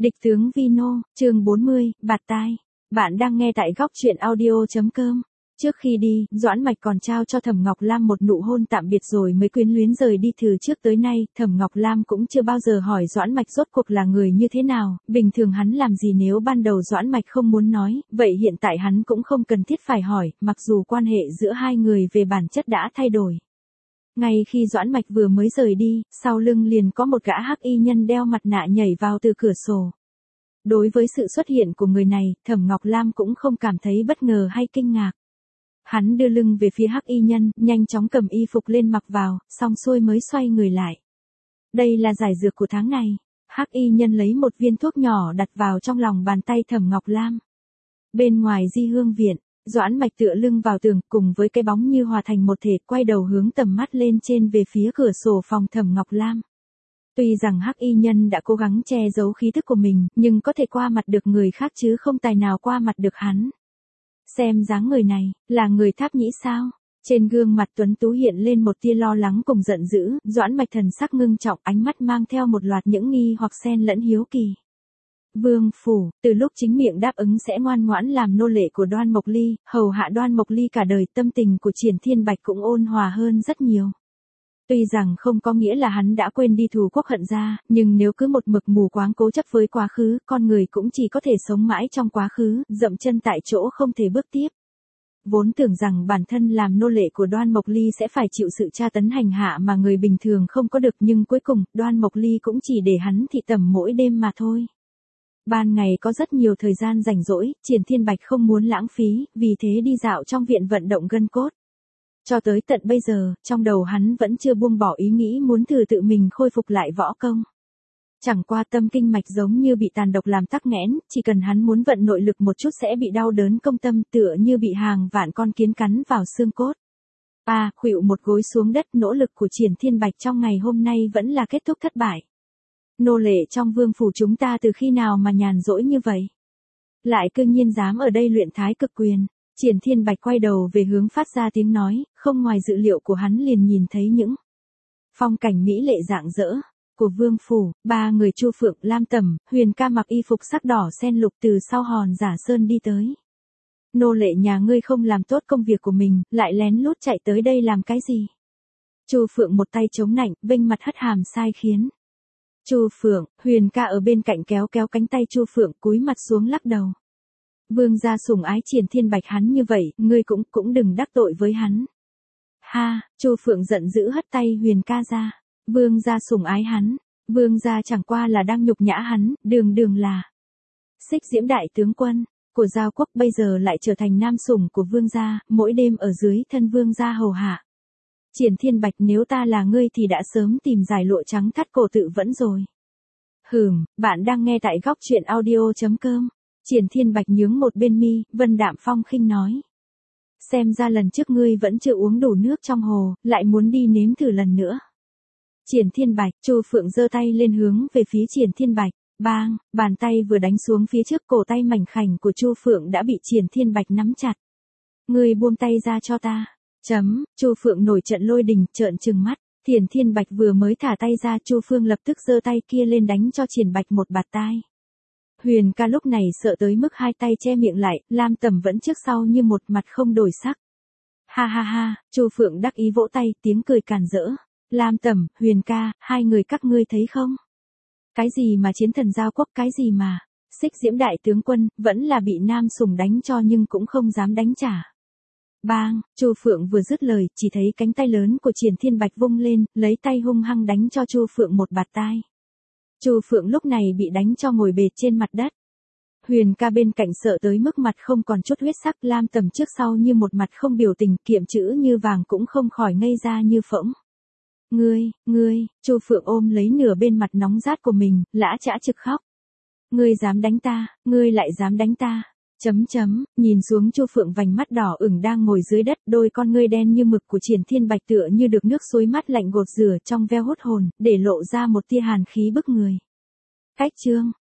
Địch tướng Vino, chương 40, bạt tai. Bạn đang nghe tại góc truyện audio.com. Trước khi đi, Doãn Mạch còn trao cho Thẩm Ngọc Lam một nụ hôn tạm biệt rồi mới quyến luyến rời đi. Từ trước tới nay, Thẩm Ngọc Lam cũng chưa bao giờ hỏi Doãn Mạch rốt cuộc là người như thế nào, bình thường hắn làm gì. Nếu ban đầu Doãn Mạch không muốn nói, vậy hiện tại hắn cũng không cần thiết phải hỏi, mặc dù quan hệ giữa hai người về bản chất đã thay đổi. Ngay khi Doãn Mạch vừa mới rời đi, sau lưng liền có một gã hắc y nhân đeo mặt nạ nhảy vào từ cửa sổ. Đối với sự xuất hiện của người này, Thẩm Ngọc Lam cũng không cảm thấy bất ngờ hay kinh ngạc. Hắn đưa lưng về phía hắc y nhân, nhanh chóng cầm y phục lên mặc vào, xong xuôi mới xoay người lại. Đây là giải dược của tháng này. Hắc y nhân lấy một viên thuốc nhỏ đặt vào trong lòng bàn tay Thẩm Ngọc Lam. Bên ngoài Di Hương viện, Doãn Mạch tựa lưng vào tường, cùng với cái bóng như hòa thành một thể, quay đầu hướng tầm mắt lên trên về phía cửa sổ phòng Thẩm Ngọc Lam. Tuy rằng hắc y nhân đã cố gắng che giấu khí thức của mình, nhưng có thể qua mặt được người khác chứ không tài nào qua mặt được hắn. Xem dáng người này, là người Tháp Nhĩ sao? Trên gương mặt tuấn tú hiện lên một tia lo lắng cùng giận dữ, Doãn Mạch thần sắc ngưng trọng, ánh mắt mang theo một loạt những nghi hoặc xen lẫn hiếu kỳ. Vương phủ, từ lúc chính miệng đáp ứng sẽ ngoan ngoãn làm nô lệ của Đoan Mộc Ly, hầu hạ Đoan Mộc Ly cả đời, tâm tình của Triển Thiên Bạch cũng ôn hòa hơn rất nhiều. Tuy rằng không có nghĩa là hắn đã quên đi thù quốc hận gia, nhưng nếu cứ một mực mù quáng cố chấp với quá khứ, con người cũng chỉ có thể sống mãi trong quá khứ, dậm chân tại chỗ không thể bước tiếp. Vốn tưởng rằng bản thân làm nô lệ của Đoan Mộc Ly sẽ phải chịu sự tra tấn hành hạ mà người bình thường không có được, nhưng cuối cùng, Đoan Mộc Ly cũng chỉ để hắn thị tẩm mỗi đêm mà thôi. Ban ngày có rất nhiều thời gian rảnh rỗi, Triển Thiên Bạch không muốn lãng phí, vì thế đi dạo trong viện vận động gân cốt. Cho tới tận bây giờ, trong đầu hắn vẫn chưa buông bỏ ý nghĩ muốn thử tự mình khôi phục lại võ công. Chẳng qua tâm kinh mạch giống như bị tàn độc làm tắc nghẽn, chỉ cần hắn muốn vận nội lực một chút sẽ bị đau đớn công tâm, tựa như bị hàng vạn con kiến cắn vào xương cốt. Khuỵu một gối xuống đất, nỗ lực của Triển Thiên Bạch trong ngày hôm nay vẫn là kết thúc thất bại. Nô lệ trong vương phủ chúng ta từ khi nào mà nhàn rỗi như vậy? Lại cư nhiên dám ở đây luyện thái cực quyền. Triển Thiên Bạch quay đầu về hướng phát ra tiếng nói, không ngoài dự liệu của hắn liền nhìn thấy những phong cảnh mỹ lệ rạng rỡ của vương phủ. Ba người Chu Phượng, Lam Tầm, Huyền Ca mặc y phục sắc đỏ sen lục từ sau hòn Giả Sơn đi tới. Nô lệ nhà ngươi không làm tốt công việc của mình, lại lén lút chạy tới đây làm cái gì? Chu Phượng một tay chống nạnh, vênh mặt hất hàm sai khiến. Chu Phượng, Huyền Ca ở bên cạnh kéo kéo cánh tay Chu Phượng, cúi mặt xuống lắc đầu. Vương gia sủng ái Triển Thiên Bạch hắn như vậy, ngươi cũng đừng đắc tội với hắn. Ha, Chu Phượng giận dữ hất tay Huyền Ca ra. Vương gia sủng ái hắn, vương gia chẳng qua là đang nhục nhã hắn, đường là Xích Diễm đại tướng quân của Giao quốc, bây giờ lại trở thành nam sủng của vương gia, mỗi đêm ở dưới thân vương gia hầu hạ. Triển Thiên Bạch, nếu ta là ngươi thì đã sớm tìm giải lụa trắng thắt cổ tự vẫn rồi. Bạn đang nghe tại góc truyện audio.com. Triển Thiên Bạch nhướng một bên mi, vân đạm phong khinh nói. Xem ra lần trước ngươi vẫn chưa uống đủ nước trong hồ, lại muốn đi nếm thử lần nữa. Triển Thiên Bạch, Chu Phượng giơ tay lên hướng về phía Triển Thiên Bạch. Bang, bàn tay vừa đánh xuống phía trước, cổ tay mảnh khảnh của Chu Phượng đã bị Triển Thiên Bạch nắm chặt. Ngươi buông tay ra cho ta. Chu Phượng nổi trận lôi đình, trợn trừng mắt. Triển Thiên Bạch vừa mới thả tay ra, Chu Phương lập tức giơ tay kia lên đánh cho Triển Bạch một bạt tai. Huyền Ca lúc này sợ tới mức hai tay che miệng lại, Lam Tầm vẫn trước sau như một, mặt không đổi sắc. Ha ha ha, Chu Phượng đắc ý vỗ tay, tiếng cười càn rỡ. Lam Tầm, Huyền Ca, hai người các ngươi thấy không? Cái gì mà chiến thần Giao quốc, cái gì mà Xích Diễm đại tướng quân, vẫn là bị nam sủng đánh cho nhưng cũng không dám đánh trả. Bang, Chu Phượng vừa dứt lời, chỉ thấy cánh tay lớn của Triển Thiên Bạch vung lên, lấy tay hung hăng đánh cho Chu Phượng một bạt tai. Chu Phượng lúc này bị đánh cho ngồi bệt trên mặt đất. Huyền Ca bên cạnh sợ tới mức mặt không còn chút huyết sắc, Lam Tầm trước sau như một mặt không biểu tình, kiệm chữ như vàng cũng không khỏi ngây ra như phỗng. Ngươi, Chu Phượng ôm lấy nửa bên mặt nóng rát của mình, lã chã trực khóc. Ngươi dám đánh ta, ngươi lại dám đánh ta. Nhìn xuống Chu Phượng vành mắt đỏ ửng đang ngồi dưới đất, đôi con ngươi đen như mực của Triển Thiên Bạch tựa như được nước suối mát lạnh gột rửa trong veo hút hồn, để lộ ra một tia hàn khí bức người. Cách chương,